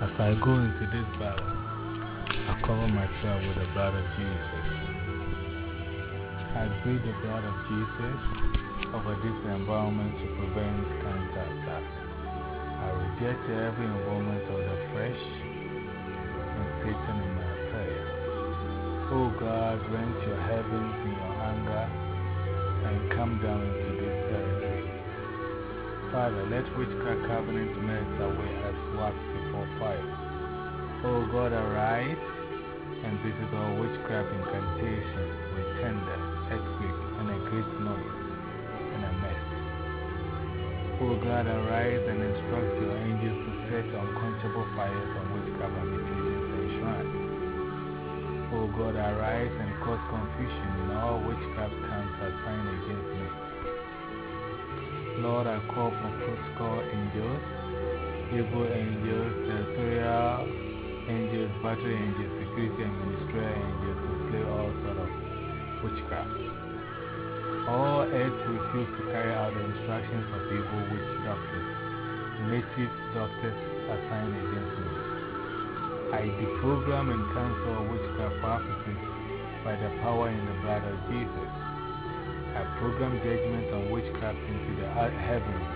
As I go into this battle, I cover myself with the blood of Jesus. I breathe the blood of Jesus over this environment to prevent counterattack. I reject every involvement of the flesh and Satan in my prayer. Oh God, rent your heavens in your anger and come down into this territory. Father, let witchcraft covenant melt away as wax before fire. Oh God, arise and visit all witchcraft incantations with thunder, earthquake, and a great noise and a mess. Oh God, arise and instruct your angels to set unquenchable fires on witchcraft habitations and shrines. Oh God, arise and cause confusion in all witchcraft camps assigned against me. Lord, I call for protocol angels, evil angels, territorial angels, battery angels, security and ministerial angels to slay all sorts of witchcraft. All earth refuse to carry out the instructions of evil witch doctors, native doctors assigned against me. I deprogram and cancel witchcraft prophecies by the power in the blood of Jesus. I program judgment on witchcraft into the heavens.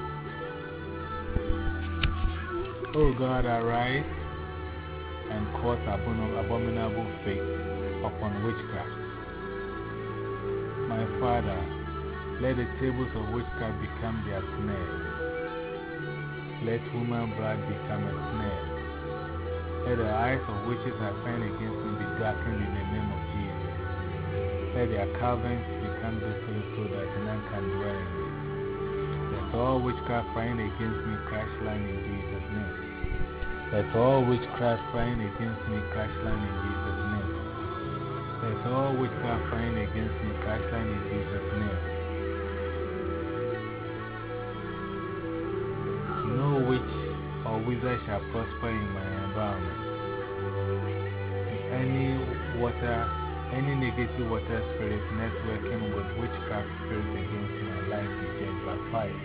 Oh God, arise and cause abominable fate upon witchcraft. My Father, let the tables of witchcraft become their snares. Let human blood become a snare. Let the eyes of witches assigned against me be darkened in the name of Jesus. Let their caverns become desolate so that none can dwell in it. Let all witchcraft fighting against me crash land in Jesus' name. Let all witchcraft fighting against me crash land in Jesus' name. Let all witchcraft fighting against me crash land in Jesus' name. No witch or wizard shall prosper in my environment. Any negative water spirit networking with witchcraft spirit against my life be judged by fire.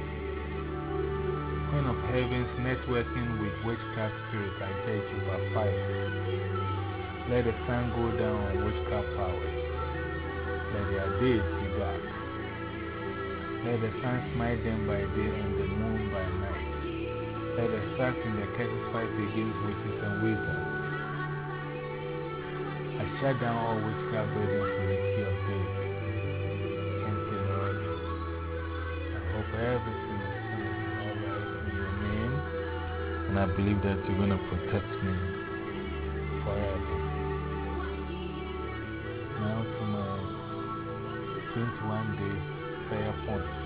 Queen of Heavens networking with witchcraft spirit, I judge you by fire. Let the sun go down on witchcraft powers. Let their days be dark. Let the sun smite them by day and the moon by night. Let the stars in the curses fight against witches and wizards. I shut down all witchcraft buildings with the key of David. Thank you, Lord. I hope everything is going to be alright in your name. And I believe that you're going to protect me forever. Now to my 21 days prayer point.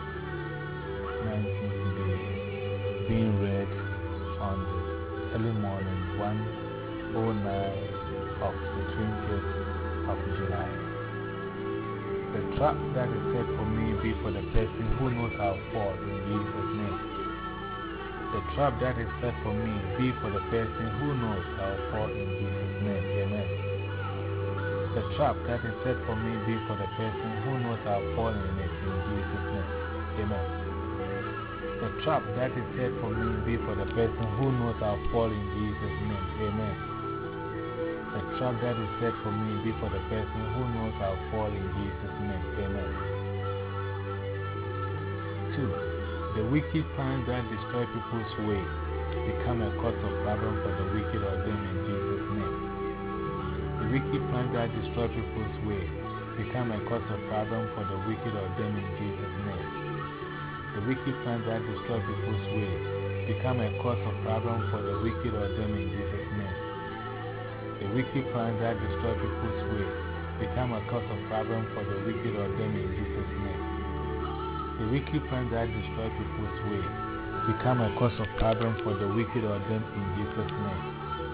19 today. Being read on the early morning 1:09 of the 20th of July. The trap that is set for me be for the person who knows I'll fall in Jesus' name. The trap that is set for me be for the person who knows I'll fall in Jesus' name. Amen. The trap that is set for me be for the person who knows I'll fall in it in Jesus' name. Amen. The trap that is set for me be for the person who knows I'll fall in Jesus' name. Amen. The trap that is set for me be for the person who knows I'll fall in Jesus' name. Amen. 2. The wicked plans that destroy people's way become a cause of problem for the wicked or them in Jesus' name. The wicked plans that destroy people's way become a cause of problem for the wicked or them in Jesus' name. The wicked plans that destroy people's way become a cause of problem for the wicked or them in Jesus' name. The wicked plans that destroy people's way become a cause of problem for the wicked or them in Jesus' name. The wicked plans that destroy people's way become a cause of problem for the wicked or them in Jesus' name.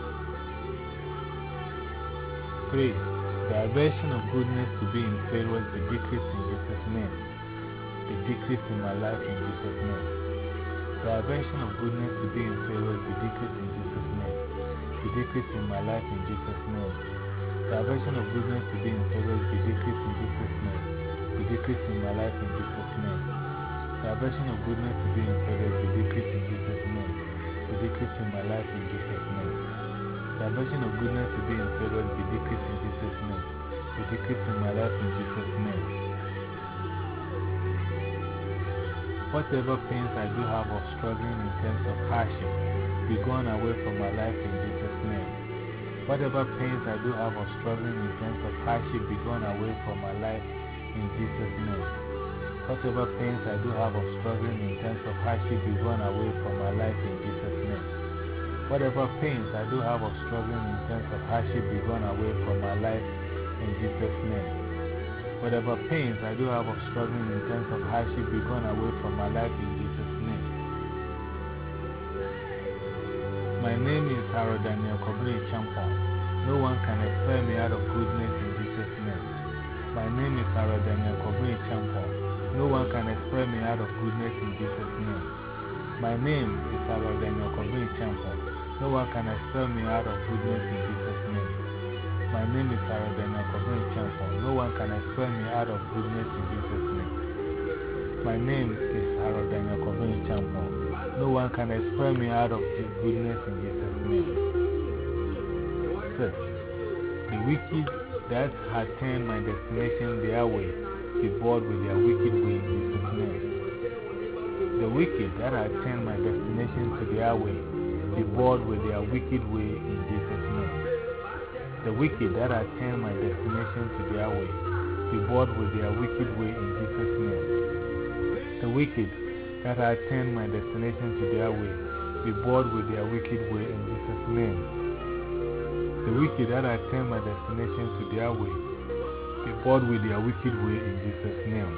3. The aversion of goodness to be in favors be decreased in Jesus' name. Be decreased in my life in Jesus' name. The aversion of goodness to be in favors be decreased in Jesus' name. Be decreased in my life in Jesus' name. The aversion of goodness to be in favors be decreased in Jesus' name. Be decreased in my life in Jesus' name. The aversion of goodness to be in favors be decreased in Jesus' name. be decreased in my life in Jesus' name. Dimension of goodness to be in favor be decreased in Jesus' name. Be decreased in my life in Jesus' name. Whatever pains I do have of struggling in terms of hardship be gone away from my life in Jesus' name. Whatever pains I do have of struggling in terms of hardship be gone away from my life in Jesus' name. Whatever pains I do have of struggling in terms of hardship be gone away from my life in Jesus' name. Whatever pains I do have of struggling in terms of hardship be gone away from my life in Jesus' name. Whatever pains I do have of struggling in terms of hardship be gone away from my life in Jesus' name. My name is Harold Daniel Kobri Champon. No one can expel me out of goodness in Jesus' name. My name is Harold Daniel Kobri Champon. No one can expel me out of goodness in Jesus' name. My name is Harold Daniel Kobri Champon. No one can expel me out of goodness in Jesus' name. My name is Harold Daniel Kobri Champon. No one can expel me out of goodness in Jesus' name. My name is Harold Daniel Kobri Champon. No one can expel me out of goodness in Jesus' name. 6. The wicked that had turned my destination their way be bored with their wicked way in Jesus' name. The wicked that had turned my destination to their way be bored with their wicked way in Jesus' name. The wicked that had turned my destination to their way be bored with their wicked way in Jesus' name. The wicked that had turned my destination to their way be bored with their wicked way in Jesus' name. The wicked that had turned my destination to their way be bored with their wicked way in Jesus' name.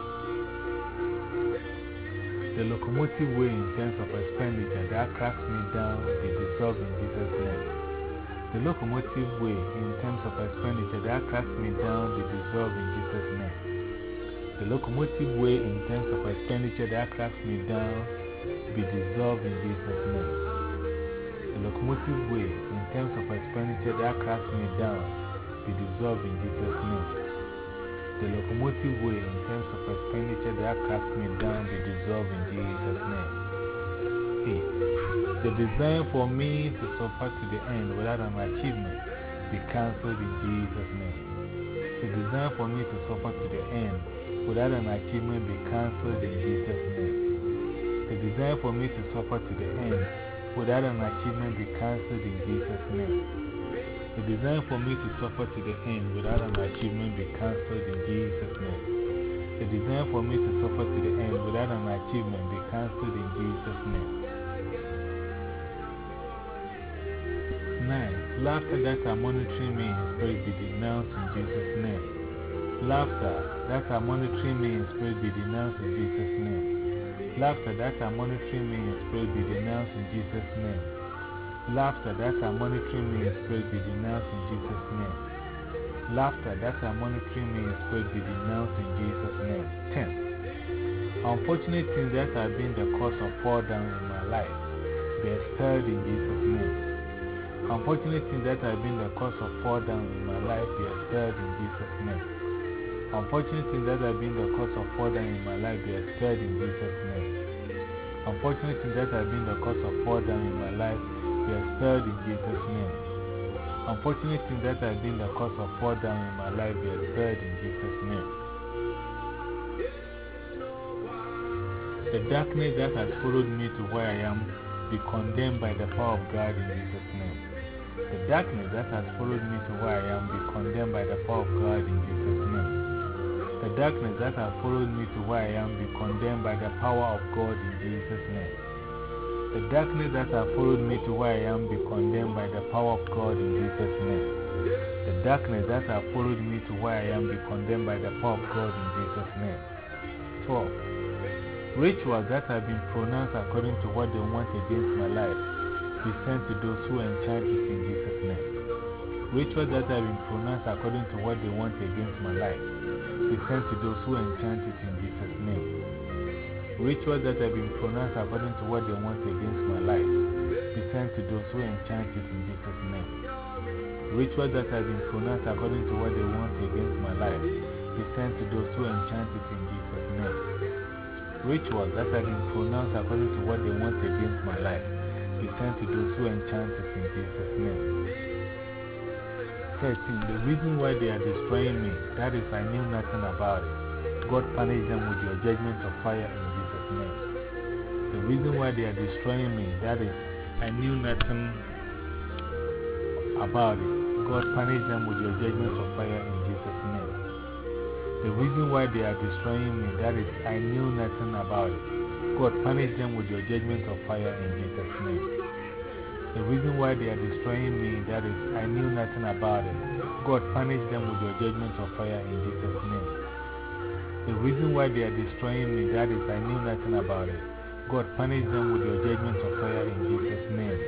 The locomotive way in terms of expenditure that cracks me down be dissolved in Jesus' name. The locomotive way in terms of expenditure that cracks me down be dissolved in Jesus' name. The locomotive way in terms of expenditure that cracks me down be dissolved in Jesus' name. The locomotive way in terms of expenditure that cracks me down be dissolved in Jesus' name. The locomotive way in terms of expenditure that cracks me down be dissolved in Jesus' name. 8. The desire for me to suffer to the end without an achievement be cancelled in Jesus' name. The desire for me to suffer to the end without an achievement be cancelled in Jesus' name. The desire for me to suffer to the end without an achievement be cancelled in Jesus' name. The desire for me to suffer to the end without an achievement be cancelled in Jesus' name. The desire for me to suffer to the end without an achievement be cancelled in Jesus' name. 9. Laughter that are monitoring me in spirit be denounced in Jesus' name. Laughter that are monitoring me in spirit be denounced in Jesus' name. Laughter that are monitoring me in spirit be denounced in Jesus' name. Laughter that are monitoring me in spirit be denounced in Jesus' name. Laughter that are monitoring me in spirit be denounced in Jesus' name. 10. Unfortunate things that have been the cause of fall down in my life be expelled in Jesus' name. Unfortunate things that have been the cause of fall down in my life be expelled in Jesus' name. Unfortunate things that have been the cause of fall down in my life be expelled in Jesus' name. Unfortunate things that have been the cause of fall down in my life be expelled in Jesus' name. Unfortunate things that have been the cause of fall down in my life be expelled in Jesus' name. The darkness that has followed me to where I am be condemned by the power of God in Jesus' name. The darkness that has followed me to where I am be condemned by the power of God in Jesus' name. The darkness that has followed me to where I am be condemned by the power of God in Jesus' name. The darkness that has followed me to where I am be condemned by the power of God in Jesus' name. The darkness that has followed me to where I am be condemned by the power of God in Jesus' name. 12. Rituals that have been pronounced according to what they want against my life be sent to those who enchant it in Jesus' name. Rituals that have been pronounced according to what they want against my life be sent to those who enchant it in Jesus' name. Rituals that have been pronounced according to what they want against my life be sent to those who enchant it in Jesus' name. Rituals that have been pronounced according to what they want against my life be sent to those who enchant it in Jesus' name. Rituals that have been pronounced according to what they want against my life be sent to those who enchant it in Jesus' name. 13. The reason why they are destroying me, that is, I knew nothing about it. God punish them with your judgment of fire in Jesus' name. The reason why they are destroying me, that is, I knew nothing about it. God punish them with your judgment of fire in Jesus' name. The reason why they are destroying me, that is, I knew nothing about it. God punish them with your judgment of fire in Jesus' name. The reason why they are destroying me, that is, I knew nothing about it. God punish them with your judgment of fire in Jesus' name. The reason why they are destroying me, that is, I knew nothing about it. God punish them with your judgment of fire in Jesus' name.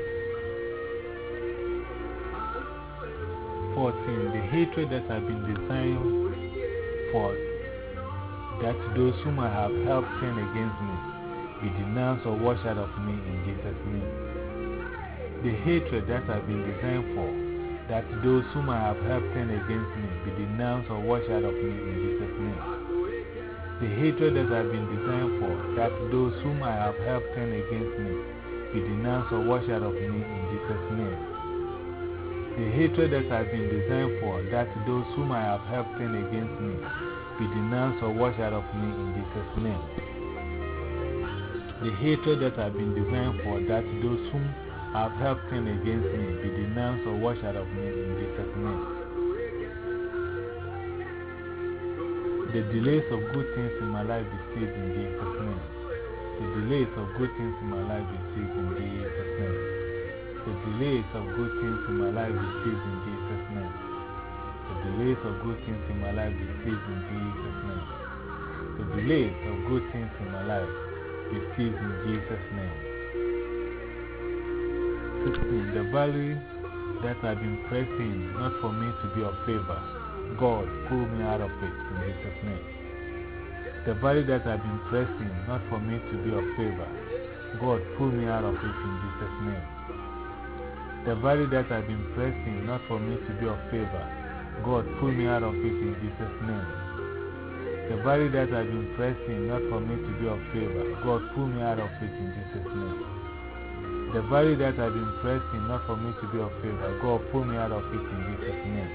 14. The hatred that has been designed for that those whom I have helped turn against me be denounced or washed out of me in Jesus' name. The hatred that has been designed for that those whom I have helped turn against me be denounced or washed out of me in Jesus' name. The hatred that has been designed for that those whom I have helped turn against me be denounced or washed out of me in Jesus' name. The hatred that has been designed for that those whom I have helped turn against me be denounced or washed out of me in Jesus' name. The hatred that has been designed for that those whom I have helped turn against me be denounced or washed out of me in Jesus' name. The delays of good things in my life be seized in Jesus' name. The delays of good things in my life be seized in Jesus' name. The delays of good things in my life be seized in Jesus' name. The delays of good things in my life be seized in Jesus' name. The delays of good things in my life be seized in Jesus' name. 16. The valley that I've been pressing, not for me to be of favor, God, pull me out of it in Jesus' name. The valley that I've been pressing, not for me to be of favor, God, pull me out of it in Jesus' name. The valley that I've been pressing, not for me to be of favor, God, pull me out of it in Jesus' name. The valley that I've been pressing, not for me to be of favor, God, pull me out of it in Jesus' name. The valley that I've been pressing, not for me to be of favor, God, pull me out of it in Jesus' name.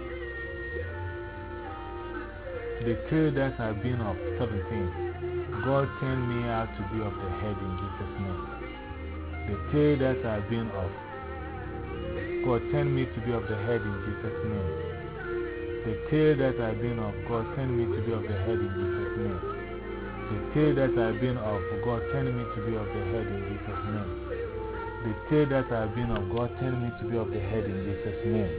The tail that I've been of, 17, God, turn me out to be of the head in Jesus' name. The tail that I've been of, God, turn me to be of the head in Jesus' name. The tail that I've been of, God, turn me to be of the head in Jesus' name. The tail that I've been of, God, turn me to be of the head in Jesus' name. The tail that I've been of, God, turn me to be of the head in Jesus' name.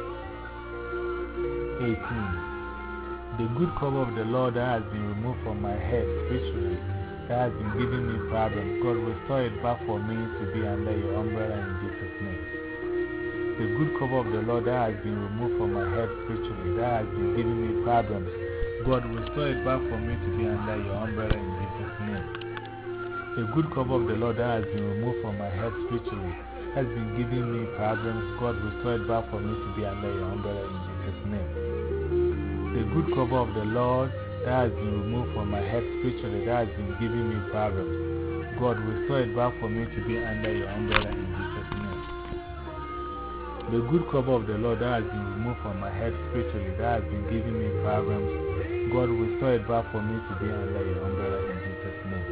18. The good cover of the Lord that has been removed from my head spiritually, that has been giving me problems, God, restore it back for me to be under your umbrella in Jesus' name. The good cover of the Lord that has been removed from my head spiritually, that has been giving me problems, God, restore it back for me to be under your umbrella in Jesus' name. The good cover of the Lord that has been removed from my head spiritually, has been giving me problems, God, restore it back for me to be under your umbrella in Jesus' name. The good cover of the Lord that has been removed from my head spiritually, that has been giving me problems, God, restore it back for me to be under your umbrella in Jesus' name. The good cover of the Lord that has been removed from my head spiritually, that has been giving me problems, God, restore it back for me to be under your umbrella in Jesus' name.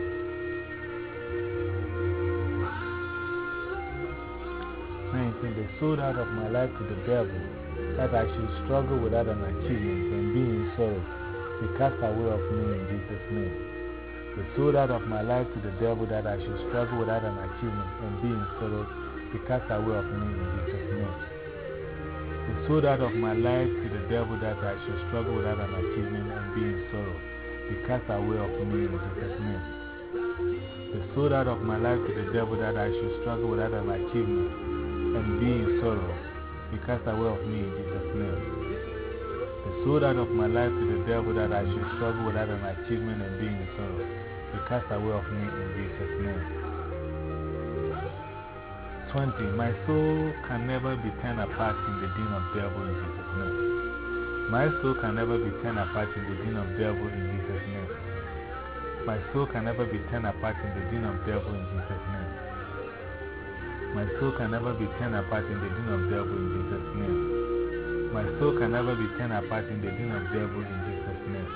19. They sold out of my life to the devil, that I should struggle without an achievement and be in sorrow, be cast away of me in Jesus' name. They sold out of my life to the devil, that I should struggle without an achievement and be in sorrow, be cast away of me in Jesus' name. They sold out of my life to the devil, that I should struggle without an achievement and be in sorrow, be cast away of me in Jesus' name. They sold out of my life to the devil, that I should struggle without an achievement and be in sorrow, be cast away of me in Jesus' name. They sold out of my life to the devil, that I should struggle without an achievement and be in sorrow, be cast away of me in Jesus' name. 20. My soul can never be torn apart in the den of devil in Jesus' name. My soul can never be torn apart in the den of devil in Jesus' name. My soul can never be torn apart in the den of devil in Jesus' name. My soul can never be torn apart in the den of devil in Jesus' name. My soul can never be torn apart in the den of devil in Jesus' name.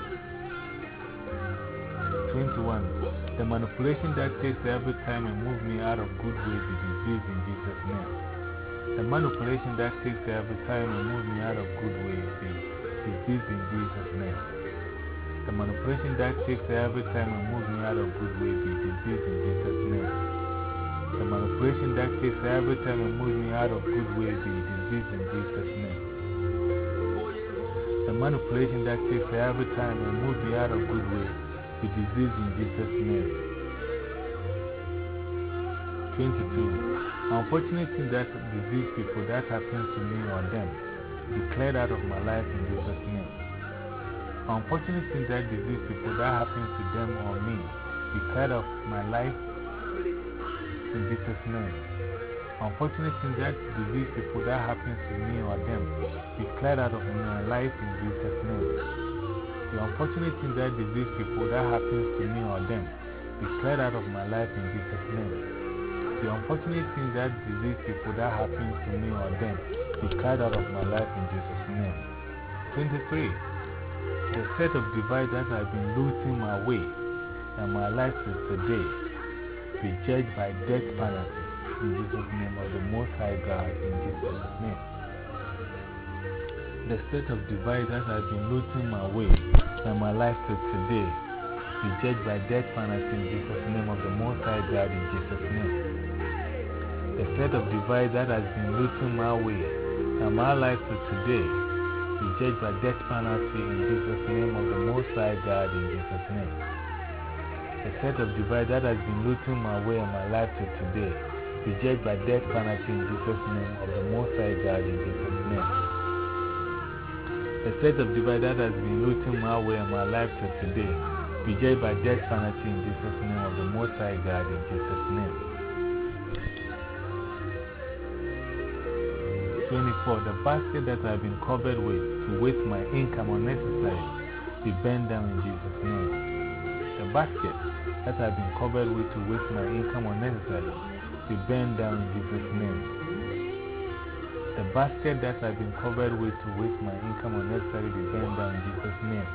21. The manipulation that takes every time and moves me out of good way be diseased in Jesus' name. The manipulation that takes every time and moves me out of good way be diseased in Jesus' name. The manipulation that takes every time and moves me out of good way be diseased in Jesus' name. The manipulation that takes every time and moves me out of good way be diseased in Jesus' name. The manipulation that takes every time and moves me out of good way be diseased in Jesus' name. 22. Unfortunate thing that disease people that happens to me or them be cleared out of my life in Jesus' name. Unfortunate thing that disease people that happens to them or me be cleared out of my life in Jesus' name. Unfortunate thing that disease people that happens to me or them be cleared out of my life in Jesus' name. The unfortunate thing that disease people that happens to me or them be cleared out of my life in Jesus' name. The unfortunate thing that disease people that happens to me or them be cleared out of my life in Jesus' name. 23. The set of divide that I've been losing my way and my life till today be judged by death penalty in Jesus' name of the Most High God in Jesus' name. The set of divide that I've been losing my way and my life till today be judged by death penalty in Jesus' name of the Most High God in Jesus' name. The set of divide that has been looting my way and my life to today be judged by death penalty in Jesus' name of the Most High God in Jesus' name. The set of divide that has been looting my way and my life to today be judged by death penalty in Jesus' name of the Most High God in Jesus' name. The set of divide that has been looting my way and my life to today be judged by death penalty in Jesus' name of the Most High God in Jesus' name. 24. The basket that I've been covered with to waste my income unnecessarily be bent down in Jesus' name. The basket that I've been covered with to waste my income unnecessarily be bent down in Jesus' name. The basket that I've been covered with to waste my income unnecessarily be bent down in Jesus' name.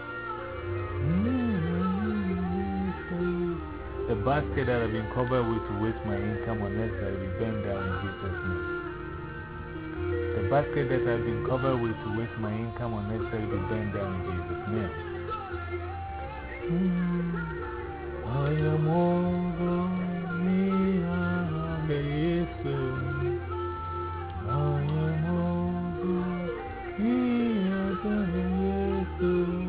The basket that I've been covered with to waste my income unnecessarily be bent down in Jesus' name. The basket that I've been covered with to waste my income unnecessarily be bent down in Jesus' name. I am over me, Jesus. I am over me, Jesus.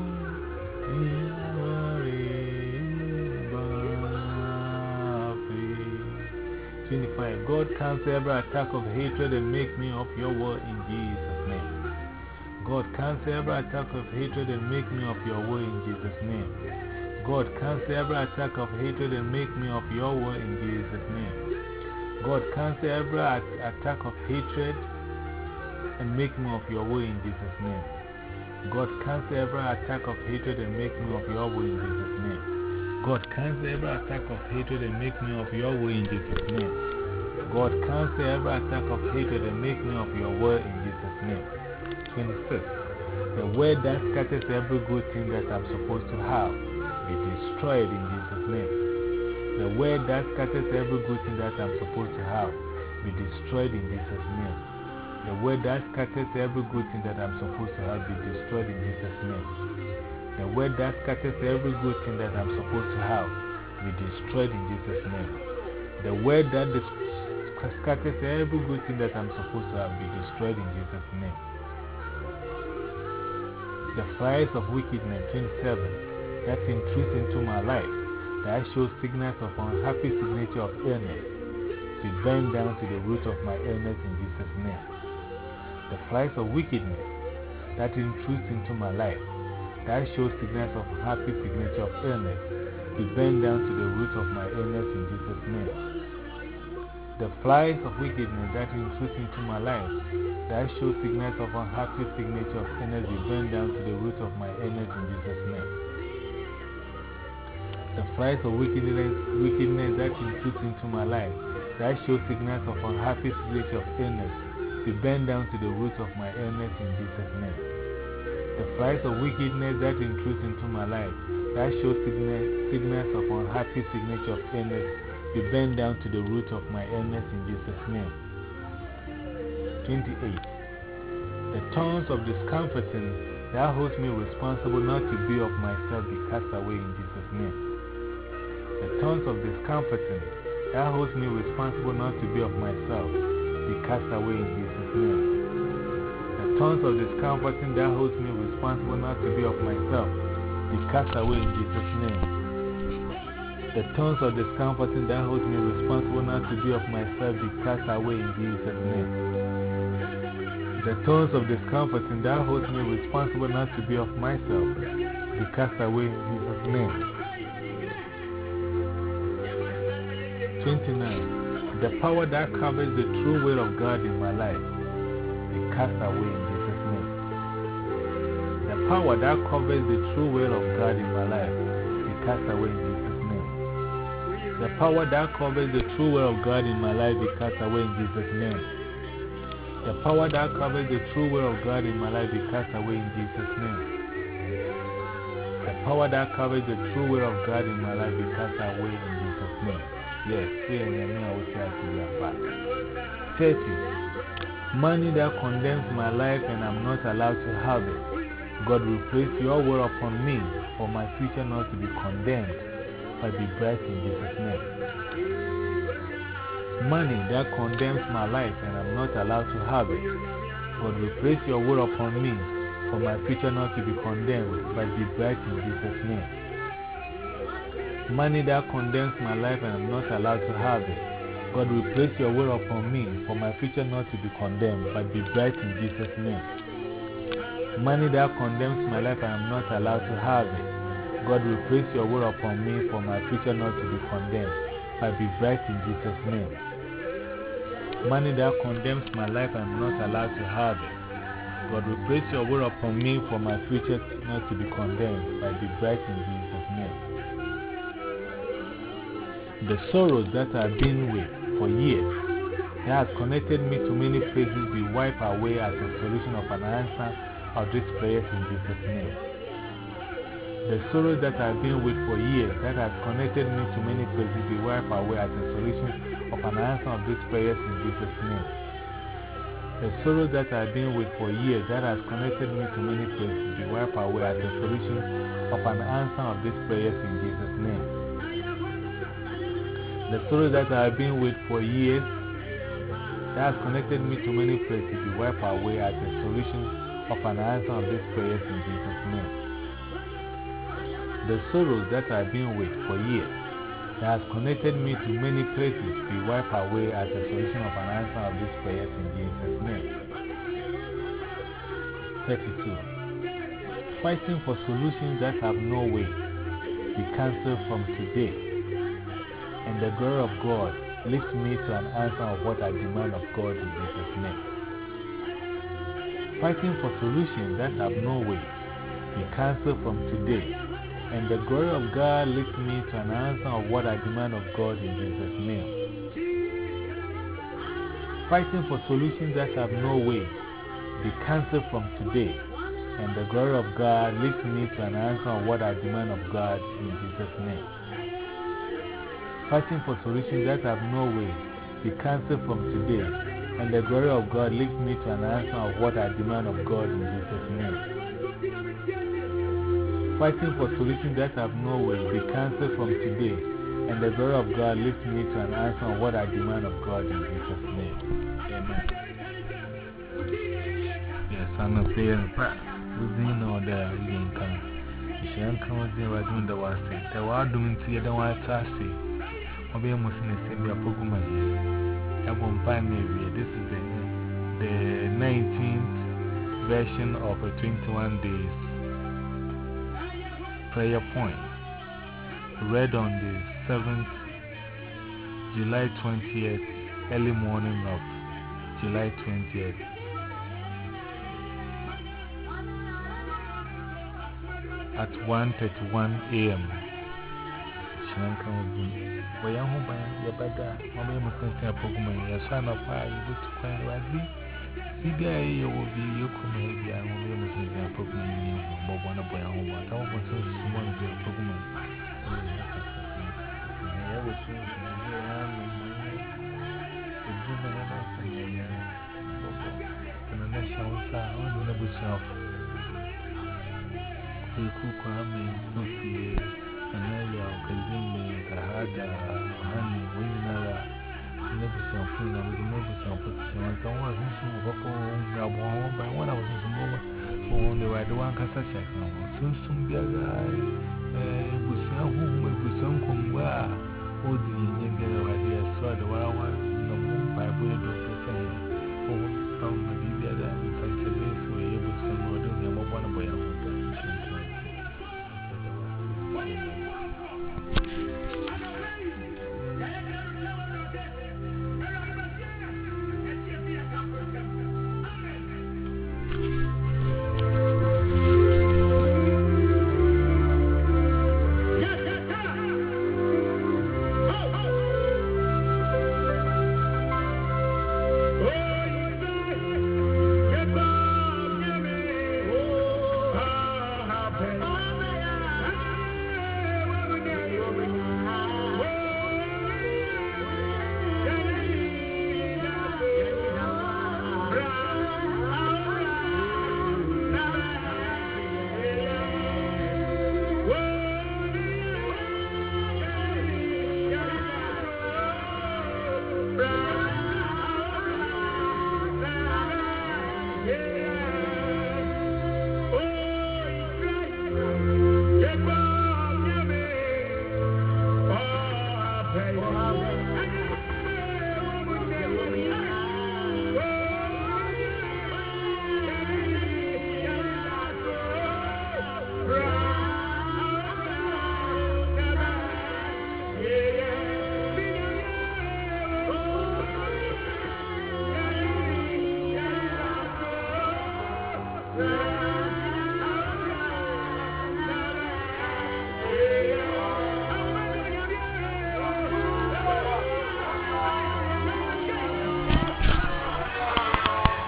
25. God cancel every attack of hatred and make me of your word in Jesus' name. God cancel every attack of hatred and make me of your word in Jesus' name. God cancel every attack of hatred and make me of your word in Jesus' name. God cancel every attack of hatred and make me of your word in Jesus' name. God cancel every attack of hatred and make me of your word in Jesus' name. God cancel every attack of hatred and make me of your word in Jesus' name. God cancel every attack of hatred and make me of your word in Jesus' name. 26. The word that scatters every good thing that I'm supposed to have be destroyed in Jesus' name. The word that scatters every good thing that I'm supposed to have be destroyed in Jesus' name. The word that scatters every good thing that I'm supposed to have be destroyed in Jesus' name. The word that scatters every good thing that I'm supposed to have be destroyed in Jesus' name. The word that scatters every good thing that I'm supposed to have be destroyed in Jesus' name. The fires of wickedness, 27, that intrudes into my life, that shows signals of unhappy signature of illness, be burned down to the root of my illness in Jesus' name. The flies of wickedness that intrudes into my life, that shows signals of unhappy signature of illness, be burned down to the root of my illness in Jesus' name. The flies of wickedness that intrudes into my life, that shows signals of unhappy signature of illness, be burned down to the root of my illness in Jesus' name. The flies of wickedness that intrudes into my life, that show sickness of unhappy stage of illness be bent down to the root of my illness in Jesus' name. The flies of wickedness that intrudes into my life that show sickness of unhappy signature of illness be bent down to the root of my illness in Jesus' name. 28. The thorns of discomforting that holds me responsible not to be of myself be cast away in Jesus' name. The thorns of discomforting that holds me responsible not to be of myself be cast away in Jesus' name. The thorns of discomforting that holds me responsible not to be of myself be cast away in Jesus' name. The thorns of discomforting that holds me responsible not to be of myself be cast away in Jesus' name. The thorns of discomforting that holds me responsible not to be of myself be cast away in Jesus' name. 29. The power that covers the true will of God in my life be cast away in Jesus' name. The power that covers the true will of God in my life be cast away in Jesus' name. The power that covers the true will of God in my life be cast away in Jesus' name. The power that covers the true will of God in my life be cast away in Jesus' name. The power that covers the true will of God in my life be cast away in Jesus' name. Yes, we are in the name of the 30. Money that condemns my life and I'm not allowed to have it. God will place your will upon me for my future not to be condemned, but be bright in Jesus' name. Money that condemns my life and I'm not allowed to have it. God will place your will upon me for my future not to be condemned, but be bright in Jesus' name. Money that condemns my life and I'm not allowed to have it. God will place your will upon me for my future not to be condemned, but be bright in Jesus' name. Money that condemns my life and I'm not allowed to have it. God will place your will upon me for my future not to be condemned, but be bright in Jesus' name. Money that condemns my life and I'm not allowed to have it. God will place your will upon me for my future not to be condemned, but be bright in Jesus' name. The sorrows that I've been with for years that has connected me to many places be wiped away as a solution of an answer of these prayers in Jesus' name. The sorrows that I've been with for years that has connected me to many places be wiped away as a solution of an answer of these prayers in Jesus' name. The sorrows that I've been with for years that has connected me to many places be wiped away as a solution of an answer of these prayers in Jesus' name. The sorrows that I've been with for years that has connected me to many places be wiped away as a solution of an answer of these prayers in Jesus' name. The sorrows that I've been with for years that has connected me to many places be wiped away as a solution of an answer of these prayers in Jesus' name. 32. Fighting for solutions that have no way be cancelled from today, and the glory of God lifts me to an answer of what I demand of God in Jesus' name. Fighting for solutions that have no way be cancelled from today, and the glory of God lifts me to an answer of what I demand of God in Jesus' name. Fighting for solutions that have no way be cancelled from today, and the glory of God lifts me to an answer of what I demand of God in Jesus' name. Fighting for solutions that have no way be cancelled from today, and the glory of God lifts me to an answer of what I demand of God in Jesus' name. Fighting for solutions that have no way be cancelled from today, and the glory of God lifts me to an answer of what I demand of God in Jesus' name. Amen. Yes, I'm not playing back. Within all that you can. If you can't come in, we're doing the worst thing. The world doing to you, don't want to see. I'll be almost in the same way. This is the 19th version of a 21 days prayer point, read on the 7th, July 20th, early morning of July 20th. At 1:31 a.m. your better. Mamma must say a Pokemon, your son of why you would find Wadley. See, there you will be your comedy. I will be a Pokemon, but one of my own. I was so small as a Pokemon. I was so and the national sound on the bush of Kwame, Kofi, and Naya, Kazimi, Kahada, Honey, Winner, Nebuchadnezzar, Puna, with the Nebuchadnezzar, and some was in some Rabon, by one I was in some over on the right one Cassasha. Soon be a guy, Busan, whom we Busan Kumwa, or the Indian idea saw the wild one, no more by way of saying. Oh, my baby, I'm such a base where you would some more doing a one boy.